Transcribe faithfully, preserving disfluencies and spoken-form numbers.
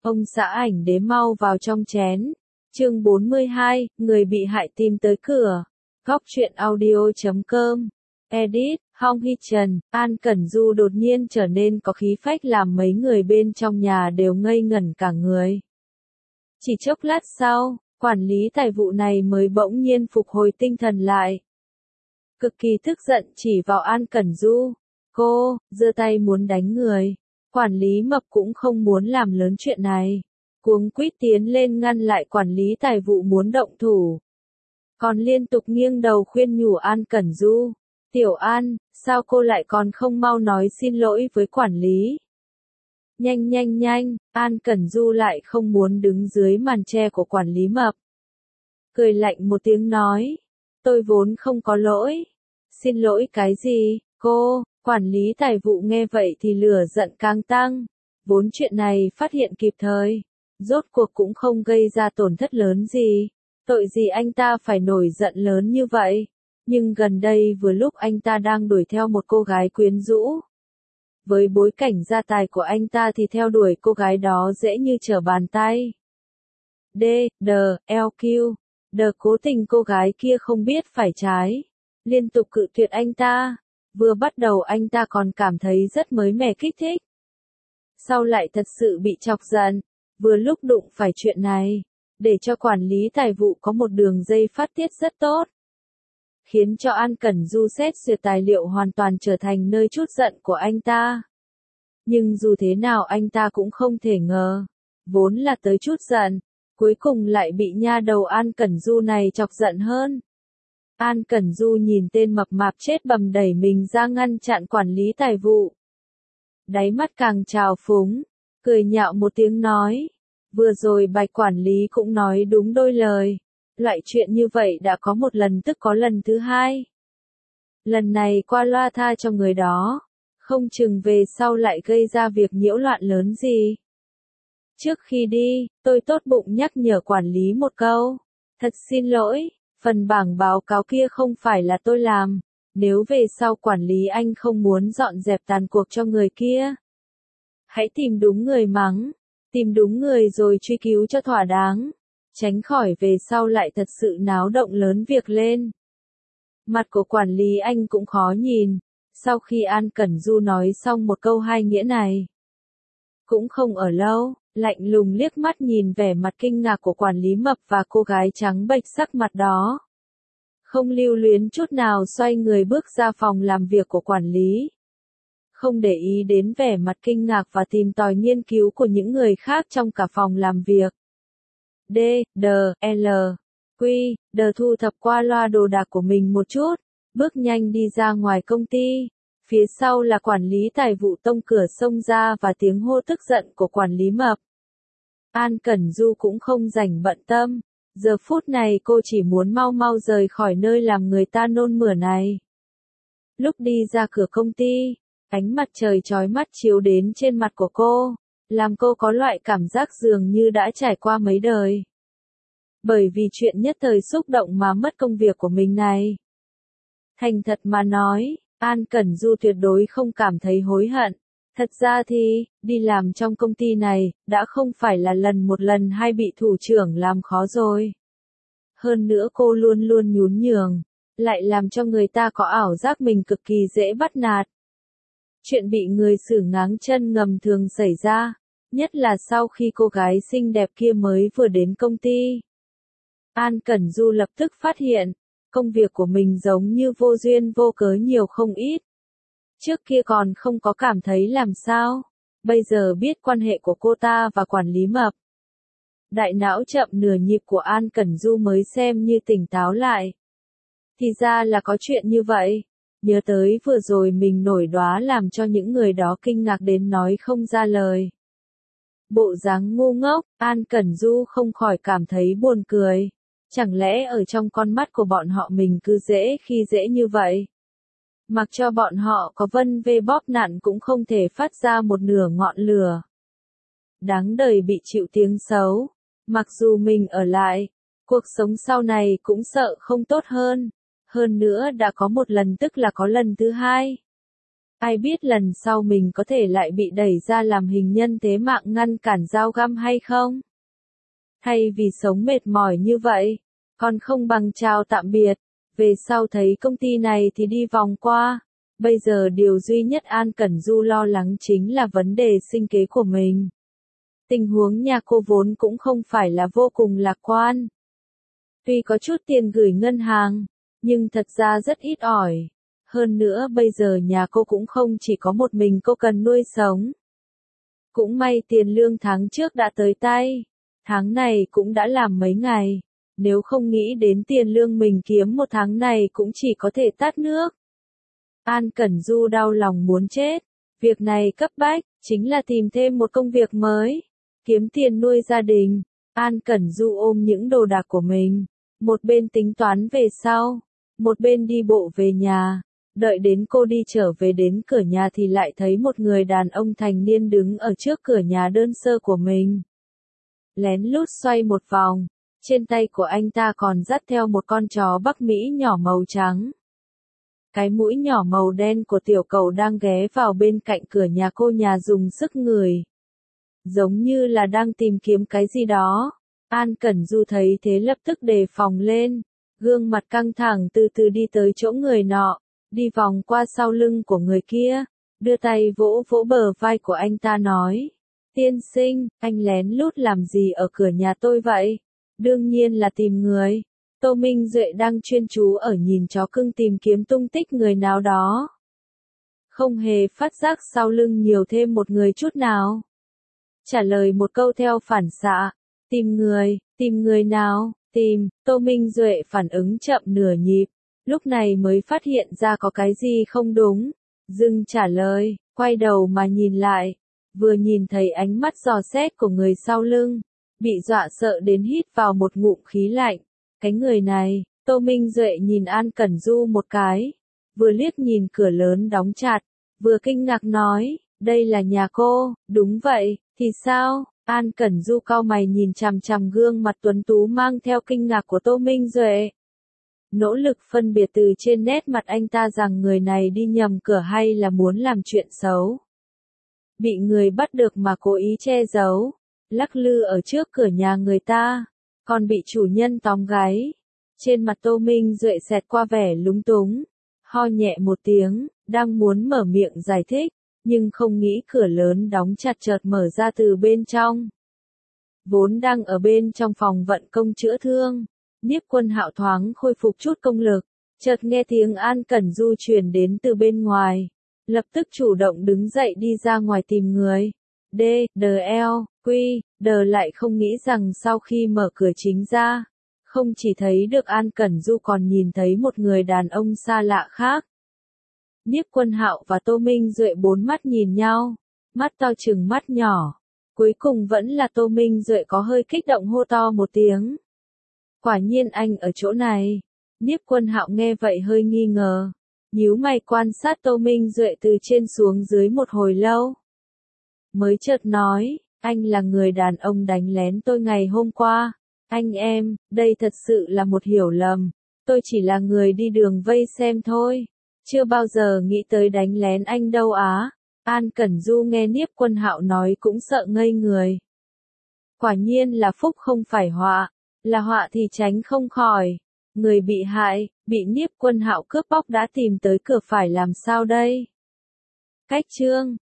Ông xã ảnh đế mau vào trong chén. Chương bốn mươi hai, người bị hại tìm tới cửa. Góc truyện audio chấm com. Edit, Hong Hee Trần, An Cẩn Du đột nhiên trở nên có khí phách làm mấy người bên trong nhà đều ngây ngẩn cả người. Chỉ chốc lát sau, quản lý tài vụ này mới bỗng nhiên phục hồi tinh thần lại. Cực kỳ tức giận chỉ vào An Cẩn Du. Cô, giơ tay muốn đánh người. Quản lý Mập cũng không muốn làm lớn chuyện này. Cuống quýt tiến lên ngăn lại quản lý tài vụ muốn động thủ. Còn liên tục nghiêng đầu khuyên nhủ An Cẩn Du. Tiểu An, sao cô lại còn không mau nói xin lỗi với quản lý? Nhanh nhanh nhanh, An Cẩn Du lại không muốn đứng dưới màn che của quản lý Mập. Cười lạnh một tiếng nói. Tôi vốn không có lỗi. Xin lỗi cái gì, cô? Quản lý tài vụ nghe vậy thì lửa giận càng tăng. Vốn chuyện này phát hiện kịp thời. Rốt cuộc cũng không gây ra tổn thất lớn gì. Tội gì anh ta phải nổi giận lớn như vậy. Nhưng gần đây vừa lúc anh ta đang đuổi theo một cô gái quyến rũ. Với bối cảnh gia tài của anh ta thì theo đuổi cô gái đó dễ như trở bàn tay. D, D, L Q. D cố tình cô gái kia không biết phải trái. Liên tục cự tuyệt anh ta. Vừa bắt đầu anh ta còn cảm thấy rất mới mẻ kích thích. Sau lại thật sự bị chọc giận. Vừa lúc đụng phải chuyện này. Để cho quản lý tài vụ có một đường dây phát tiết rất tốt. Khiến cho An Cẩn Du xét duyệt tài liệu hoàn toàn trở thành nơi trút giận của anh ta. Nhưng dù thế nào anh ta cũng không thể ngờ. Vốn là tới trút giận. Cuối cùng lại bị nha đầu An Cẩn Du này chọc giận hơn. An Cẩn Du nhìn tên mập mạp chết bầm đẩy mình ra ngăn chặn quản lý tài vụ. Đáy mắt càng trào phúng. Cười nhạo một tiếng nói. Vừa rồi bạch quản lý cũng nói đúng đôi lời. Loại chuyện như vậy đã có một lần tức có lần thứ hai. Lần này qua loa tha cho người đó. Không chừng về sau lại gây ra việc nhiễu loạn lớn gì. Trước khi đi, tôi tốt bụng nhắc nhở quản lý một câu. Thật xin lỗi, phần bảng báo cáo kia không phải là tôi làm. Nếu về sau quản lý anh không muốn dọn dẹp tàn cuộc cho người kia. Hãy tìm đúng người mắng. Tìm đúng người rồi truy cứu cho thỏa đáng. Tránh khỏi về sau lại thật sự náo động lớn việc lên. Mặt của quản lý anh cũng khó nhìn. Sau khi An Cẩn Du nói xong một câu hai nghĩa này. Cũng không ở lâu, lạnh lùng liếc mắt nhìn vẻ mặt kinh ngạc của quản lý Mập và cô gái trắng bệch sắc mặt đó. Không lưu luyến chút nào xoay người bước ra phòng làm việc của quản lý. Không để ý đến vẻ mặt kinh ngạc và tìm tòi nghiên cứu của những người khác trong cả phòng làm việc. D, D, L, Q, D thu thập qua loa đồ đạc của mình một chút, bước nhanh đi ra ngoài công ty. Phía sau là quản lý tài vụ tông cửa xông ra và tiếng hô tức giận của quản lý Mập. An Cẩn Du cũng không rảnh bận tâm. Giờ phút này cô chỉ muốn mau mau rời khỏi nơi làm người ta nôn mửa này. Lúc đi ra cửa công ty, ánh mặt trời chói mắt chiếu đến trên mặt của cô, làm cô có loại cảm giác dường như đã trải qua mấy đời. Bởi vì chuyện nhất thời xúc động mà mất công việc của mình này. Thành thật mà nói, An Cẩn Du tuyệt đối không cảm thấy hối hận. Thật ra thì, đi làm trong công ty này, đã không phải là lần một lần hay bị thủ trưởng làm khó rồi. Hơn nữa cô luôn luôn nhún nhường, lại làm cho người ta có ảo giác mình cực kỳ dễ bắt nạt. Chuyện bị người xử ngáng chân ngầm thường xảy ra, nhất là sau khi cô gái xinh đẹp kia mới vừa đến công ty. An Cẩn Du lập tức phát hiện, công việc của mình giống như vô duyên vô cớ nhiều không ít. Trước kia còn không có cảm thấy làm sao, bây giờ biết quan hệ của cô ta và quản lý Mập. Đại não chậm nửa nhịp của An Cẩn Du mới xem như tỉnh táo lại. Thì ra là có chuyện như vậy. Nhớ tới vừa rồi mình nổi đoá làm cho những người đó kinh ngạc đến nói không ra lời. Bộ dáng ngu ngốc, An Cẩn Du không khỏi cảm thấy buồn cười. Chẳng lẽ ở trong con mắt của bọn họ mình cứ dễ khi dễ như vậy? Mặc cho bọn họ có vân vê bóp nặn cũng không thể phát ra một nửa ngọn lửa. Đáng đời bị chịu tiếng xấu. Mặc dù mình ở lại, cuộc sống sau này cũng sợ không tốt hơn. Hơn nữa đã có một lần tức là có lần thứ hai. Ai biết lần sau mình có thể lại bị đẩy ra làm hình nhân thế mạng ngăn cản dao găm hay không? Thay vì sống mệt mỏi như vậy, còn không bằng chào tạm biệt, về sau thấy công ty này thì đi vòng qua. Bây giờ điều duy nhất An Cẩn Du lo lắng chính là vấn đề sinh kế của mình. Tình huống nhà cô vốn cũng không phải là vô cùng lạc quan. Tuy có chút tiền gửi ngân hàng, nhưng thật ra rất ít ỏi. Hơn nữa bây giờ nhà cô cũng không chỉ có một mình cô cần nuôi sống. Cũng may tiền lương tháng trước đã tới tay. Tháng này cũng đã làm mấy ngày. Nếu không nghĩ đến tiền lương mình kiếm một tháng này cũng chỉ có thể tát nước. An Cẩn Du đau lòng muốn chết. Việc này cấp bách, chính là tìm thêm một công việc mới. Kiếm tiền nuôi gia đình. An Cẩn Du ôm những đồ đạc của mình. Một bên tính toán về sau. Một bên đi bộ về nhà. Đợi đến cô đi trở về đến cửa nhà thì lại thấy một người đàn ông thành niên đứng ở trước cửa nhà đơn sơ của mình. Lén lút xoay một vòng. Trên tay của anh ta còn dắt theo một con chó Bắc Mỹ nhỏ màu trắng. Cái mũi nhỏ màu đen của tiểu cầu đang ghé vào bên cạnh cửa nhà cô nhà dùng sức ngửi. Giống như là đang tìm kiếm cái gì đó. An Cẩn Du thấy thế lập tức đề phòng lên. Gương mặt căng thẳng từ từ đi tới chỗ người nọ. Đi vòng qua sau lưng của người kia. Đưa tay vỗ vỗ bờ vai của anh ta nói. Tiên sinh, anh lén lút làm gì ở cửa nhà tôi vậy? Đương nhiên là tìm người. Tô Minh Duệ đang chuyên chú ở nhìn chó cưng tìm kiếm tung tích người nào đó. Không hề phát giác sau lưng nhiều thêm một người chút nào. Trả lời một câu theo phản xạ. Tìm người, tìm người nào, tìm, Tô Minh Duệ phản ứng chậm nửa nhịp. Lúc này mới phát hiện ra có cái gì không đúng. Dừng trả lời, quay đầu mà nhìn lại. Vừa nhìn thấy ánh mắt dò xét của người sau lưng. Bị dọa sợ đến hít vào một ngụm khí lạnh. Cái người này, Tô Minh Duệ nhìn An Cẩn Du một cái. Vừa liếc nhìn cửa lớn đóng chặt. Vừa kinh ngạc nói, đây là nhà cô, đúng vậy, thì sao? An Cẩn Du cau mày nhìn chằm chằm gương mặt tuấn tú mang theo kinh ngạc của Tô Minh Duệ. Nỗ lực phân biệt từ trên nét mặt anh ta rằng người này đi nhầm cửa hay là muốn làm chuyện xấu. Bị người bắt được mà cố ý che giấu, lắc lư ở trước cửa nhà người ta, còn bị chủ nhân tóm gáy. Trên mặt Tô Minh Duệ xẹt qua vẻ lúng túng, ho nhẹ một tiếng, đang muốn mở miệng giải thích, nhưng không nghĩ cửa lớn đóng chặt chợt mở ra từ bên trong. Vốn đang ở bên trong phòng vận công chữa thương, Niếp Quân Hạo thoáng khôi phục chút công lực, chợt nghe tiếng An Cẩn Du truyền đến từ bên ngoài, lập tức chủ động đứng dậy đi ra ngoài tìm người. D, D L, Q, D lại không nghĩ rằng sau khi mở cửa chính ra, không chỉ thấy được An Cẩn Du còn nhìn thấy một người đàn ông xa lạ khác. Niếp Quân Hạo và Tô Minh Duệ bốn mắt nhìn nhau, mắt to chừng mắt nhỏ. Cuối cùng vẫn là Tô Minh Duệ có hơi kích động hô to một tiếng. Quả nhiên anh ở chỗ này. Niếp Quân Hạo nghe vậy hơi nghi ngờ, nhíu mày quan sát Tô Minh Duệ từ trên xuống dưới một hồi lâu. Mới chợt nói, anh là người đàn ông đánh lén tôi ngày hôm qua. Anh em, đây thật sự là một hiểu lầm. Tôi chỉ là người đi đường vây xem thôi. Chưa bao giờ nghĩ tới đánh lén anh đâu á. An Cẩn Du nghe Niếp Quân Hạo nói cũng sợ ngây người. Quả nhiên là phúc không phải họa, là họa thì tránh không khỏi. Người bị hại, bị Niếp Quân Hạo cướp bóc đã tìm tới cửa phải làm sao đây? Cách chương